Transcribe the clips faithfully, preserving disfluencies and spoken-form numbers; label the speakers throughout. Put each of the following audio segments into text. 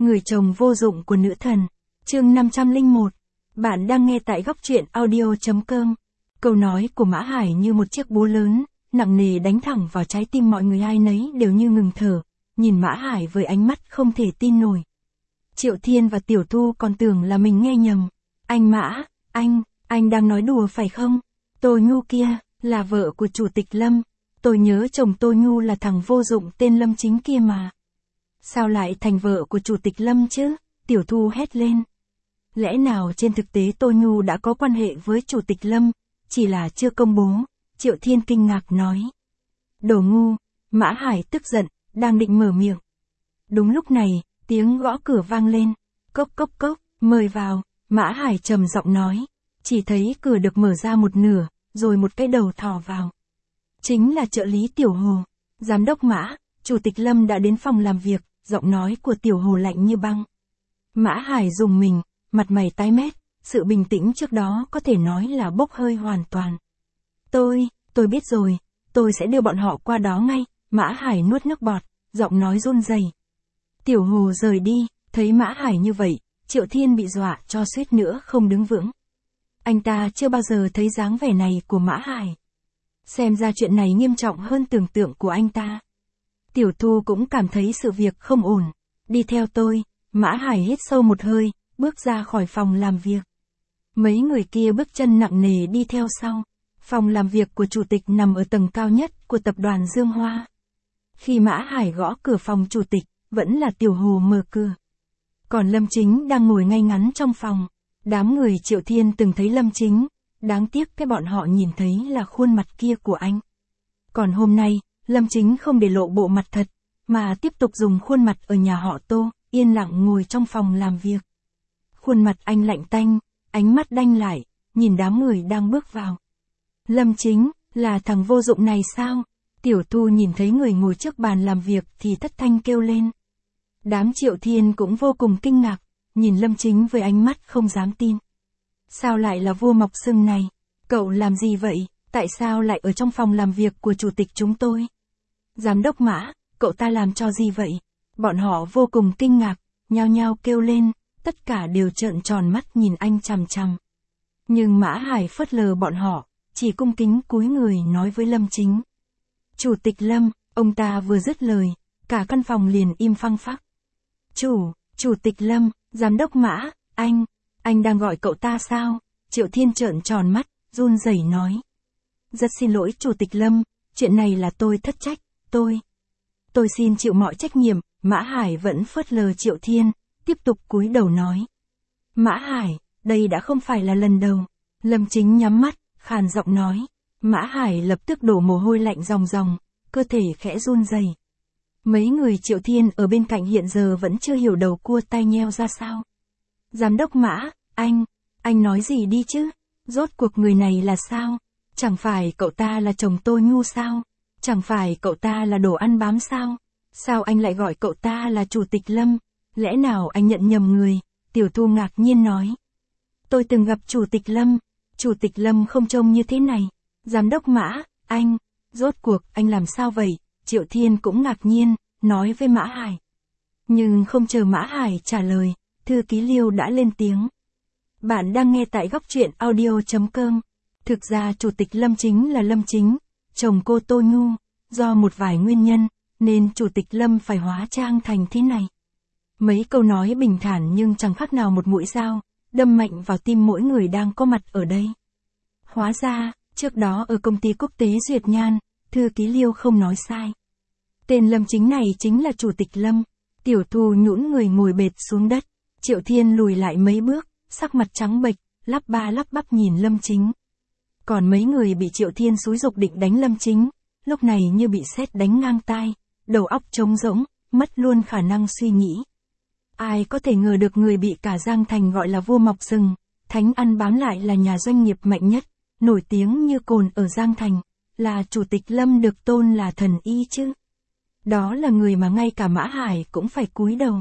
Speaker 1: Người chồng vô dụng của nữ thần. Chương năm trăm lẻ một. Bạn đang nghe tại góc truyện audio chấm com. Câu nói của Mã Hải như một chiếc búa lớn, nặng nề đánh thẳng vào trái tim mọi người, ai nấy đều như ngừng thở, nhìn Mã Hải với ánh mắt không thể tin nổi. Triệu Thiên và Tiểu Thu còn tưởng là mình nghe nhầm. Anh Mã, anh, anh đang nói đùa phải không? Tô Nhu kia, là vợ của Chủ tịch Lâm. Tôi nhớ chồng Tô Nhu là thằng vô dụng tên Lâm Chính kia mà. Sao lại thành vợ của Chủ tịch Lâm chứ? Tiểu Thu hét lên. Lẽ nào trên thực tế Tô Nhu đã có quan hệ với Chủ tịch Lâm, chỉ là chưa công bố? Triệu Thiên kinh ngạc nói. Đồ ngu. Mã Hải tức giận, đang định mở miệng. Đúng lúc này, tiếng gõ cửa vang lên. Cốc cốc cốc, mời vào. Mã Hải trầm giọng nói. Chỉ thấy cửa được mở ra một nửa, rồi một cái đầu thò vào. Chính là trợ lý Tiểu Hồ. Giám đốc Mã, Chủ tịch Lâm đã đến phòng làm việc, giọng nói của Tiểu Hồ lạnh như băng. Mã Hải rùng mình, mặt mày tái mét, sự bình tĩnh trước đó có thể nói là bốc hơi hoàn toàn. Tôi, tôi biết rồi, tôi sẽ đưa bọn họ qua đó ngay. Mã Hải nuốt nước bọt, giọng nói run rẩy. Tiểu Hồ rời đi, thấy Mã Hải như vậy, Triệu Thiên bị dọa cho suýt nữa không đứng vững. Anh ta chưa bao giờ thấy dáng vẻ này của Mã Hải. Xem ra chuyện này nghiêm trọng hơn tưởng tượng của anh ta. Tiểu Thu cũng cảm thấy sự việc không ổn. Đi theo tôi. Mã Hải hít sâu một hơi, bước ra khỏi phòng làm việc. Mấy người kia bước chân nặng nề đi theo sau. Phòng làm việc của chủ tịch nằm ở tầng cao nhất của tập đoàn Dương Hoa. Khi Mã Hải gõ cửa phòng chủ tịch, vẫn là Tiểu Hồ mở cửa. Còn Lâm Chính đang ngồi ngay ngắn trong phòng. Đám người Triệu Thiên từng thấy Lâm Chính, đáng tiếc cái bọn họ nhìn thấy là khuôn mặt kia của anh. Còn hôm nay, Lâm Chính không để lộ bộ mặt thật, mà tiếp tục dùng khuôn mặt ở nhà họ Tô, yên lặng ngồi trong phòng làm việc. Khuôn mặt anh lạnh tanh, ánh mắt đanh lại, nhìn đám người đang bước vào. Lâm Chính, là thằng vô dụng này sao? Tiểu Thu nhìn thấy người ngồi trước bàn làm việc thì thất thanh kêu lên. Đám Triệu Thiên cũng vô cùng kinh ngạc, nhìn Lâm Chính với ánh mắt không dám tin. Sao lại là vua mọc sừng này? Cậu làm gì vậy? Tại sao lại ở trong phòng làm việc của chủ tịch chúng tôi? Giám đốc Mã, cậu ta làm cho gì vậy? Bọn họ vô cùng kinh ngạc, nhao nhao kêu lên, tất cả đều trợn tròn mắt nhìn anh chằm chằm. Nhưng Mã Hải phớt lờ bọn họ, chỉ cung kính cúi người nói với Lâm Chính. Chủ tịch Lâm, ông ta vừa dứt lời, cả căn phòng liền im phăng phắc. Chủ, Chủ tịch Lâm, Giám đốc Mã, anh, anh đang gọi cậu ta sao? Triệu Thiên trợn tròn mắt, run rẩy nói. Rất xin lỗi Chủ tịch Lâm, chuyện này là tôi thất trách, tôi. Tôi xin chịu mọi trách nhiệm. Mã Hải vẫn phớt lờ Triệu Thiên, tiếp tục cúi đầu nói. Mã Hải, đây đã không phải là lần đầu. Lâm Chính nhắm mắt, khàn giọng nói. Mã Hải lập tức đổ mồ hôi lạnh ròng ròng, cơ thể khẽ run rẩy. Mấy người Triệu Thiên ở bên cạnh hiện giờ vẫn chưa hiểu đầu cua tai nheo ra sao. Giám đốc Mã, anh, anh nói gì đi chứ? Rốt cuộc người này là sao? Chẳng phải cậu ta là chồng Tô Nhu sao? Chẳng phải cậu ta là đồ ăn bám sao? Sao anh lại gọi cậu ta là Chủ tịch Lâm? Lẽ nào anh nhận nhầm người? Tiểu Thu ngạc nhiên nói. Tôi từng gặp Chủ tịch Lâm. Chủ tịch Lâm không trông như thế này. Giám đốc Mã, anh, rốt cuộc anh làm sao vậy? Triệu Thiên cũng ngạc nhiên, nói với Mã Hải. Nhưng không chờ Mã Hải trả lời, thư ký Liêu đã lên tiếng. Bạn đang nghe tại góc truyện audio chấm com. Thực ra Chủ tịch Lâm chính là Lâm Chính, chồng cô Tô Nhu. Do một vài nguyên nhân, nên Chủ tịch Lâm phải hóa trang thành thế này. Mấy câu nói bình thản nhưng chẳng khác nào một mũi dao, đâm mạnh vào tim mỗi người đang có mặt ở đây. Hóa ra, trước đó ở công ty quốc tế Duyệt Nhan, thư ký Liêu không nói sai. Tên Lâm Chính này chính là Chủ tịch Lâm. Tiểu Thu nhũn người ngồi bệt xuống đất. Triệu Thiên lùi lại mấy bước, sắc mặt trắng bệch, lắp ba lắp bắp nhìn Lâm Chính. Còn mấy người bị Triệu Thiên xúi giục định đánh Lâm Chính, lúc này như bị sét đánh ngang tai, đầu óc trống rỗng, mất luôn khả năng suy nghĩ. Ai có thể ngờ được người bị cả Giang Thành gọi là vua mọc sừng, thánh ăn bám lại là nhà doanh nghiệp mạnh nhất, nổi tiếng như cồn ở Giang Thành, là Chủ tịch Lâm được tôn là thần y chứ. Đó là người mà ngay cả Mã Hải cũng phải cúi đầu.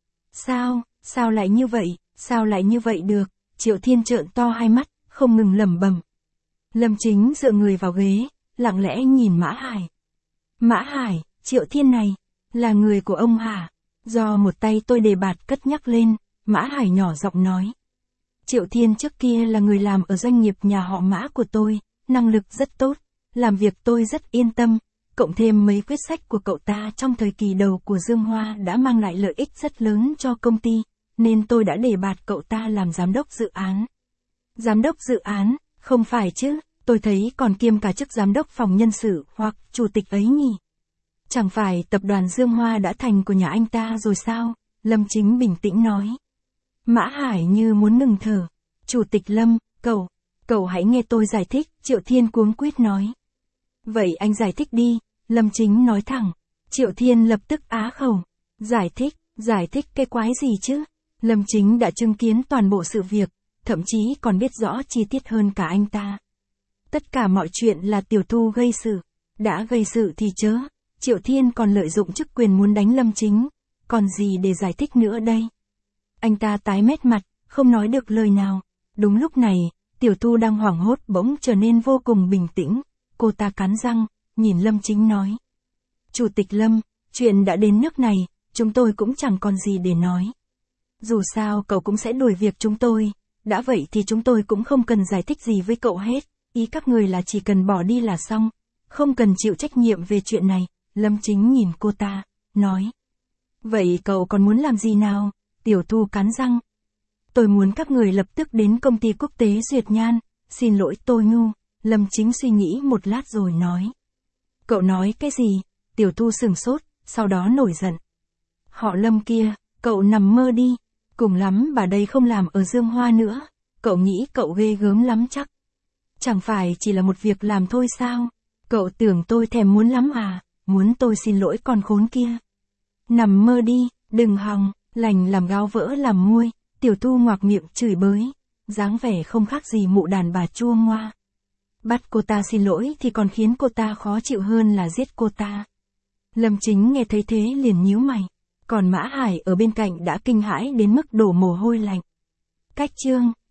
Speaker 1: Sao, sao lại như vậy, sao lại như vậy được? Triệu Thiên trợn to hai mắt, không ngừng lẩm bẩm. Lâm Chính dựa người vào ghế, lặng lẽ nhìn Mã Hải. Mã Hải, Triệu Thiên này, là người của ông hả? Do một tay tôi đề bạt cất nhắc lên, Mã Hải nhỏ giọng nói. Triệu Thiên trước kia là người làm ở doanh nghiệp nhà họ Mã của tôi, năng lực rất tốt, làm việc tôi rất yên tâm, cộng thêm mấy quyết sách của cậu ta trong thời kỳ đầu của Dương Hoa đã mang lại lợi ích rất lớn cho công ty, nên tôi đã đề bạt cậu ta làm giám đốc dự án. Giám đốc dự án, không phải chứ, tôi thấy còn kiêm cả chức giám đốc phòng nhân sự hoặc chủ tịch ấy nhỉ. Chẳng phải tập đoàn Dương Hoa đã thành của nhà anh ta rồi sao? Lâm Chính bình tĩnh nói. Mã Hải như muốn ngừng thở. Chủ tịch Lâm, cậu, cậu hãy nghe tôi giải thích, Triệu Thiên cuống quýt nói. Vậy anh giải thích đi, Lâm Chính nói thẳng. Triệu Thiên lập tức á khẩu. Giải thích, giải thích cái quái gì chứ? Lâm Chính đã chứng kiến toàn bộ sự việc, thậm chí còn biết rõ chi tiết hơn cả anh ta. Tất cả mọi chuyện là Tiểu Thu gây sự. Đã gây sự thì chớ. Triệu Thiên còn lợi dụng chức quyền muốn đánh Lâm Chính. Còn gì để giải thích nữa đây? Anh ta tái mét mặt, không nói được lời nào. Đúng lúc này, Tiểu Thu đang hoảng hốt bỗng trở nên vô cùng bình tĩnh. Cô ta cắn răng, nhìn Lâm Chính nói. Chủ tịch Lâm, chuyện đã đến nước này, chúng tôi cũng chẳng còn gì để nói. Dù sao cậu cũng sẽ đuổi việc chúng tôi. Đã vậy thì chúng tôi cũng không cần giải thích gì với cậu hết. Ý các người là chỉ cần bỏ đi là xong. Không cần chịu trách nhiệm về chuyện này. Lâm Chính nhìn cô ta, nói. Vậy cậu còn muốn làm gì nào? Tiểu Thu cắn răng. Tôi muốn các người lập tức đến công ty quốc tế Duyệt Nhan. Xin lỗi tôi ngu. Lâm Chính suy nghĩ một lát rồi nói. Cậu nói cái gì? Tiểu Thu sửng sốt, sau đó nổi giận. Họ Lâm kia, cậu nằm mơ đi. Cùng lắm bà đây không làm ở Dương Hoa nữa. Cậu nghĩ cậu ghê gớm lắm chắc. Chẳng phải chỉ là một việc làm thôi sao? Cậu tưởng tôi thèm muốn lắm à? Muốn tôi xin lỗi con khốn kia. Nằm mơ đi, đừng hòng, lành làm gáo vỡ làm muôi. Tiểu Thu ngoạc miệng chửi bới. Dáng vẻ không khác gì mụ đàn bà chua ngoa. Bắt cô ta xin lỗi thì còn khiến cô ta khó chịu hơn là giết cô ta. Lâm Chính nghe thấy thế liền nhíu mày. Còn Mã Hải ở bên cạnh đã kinh hãi đến mức đổ mồ hôi lạnh. Cách chương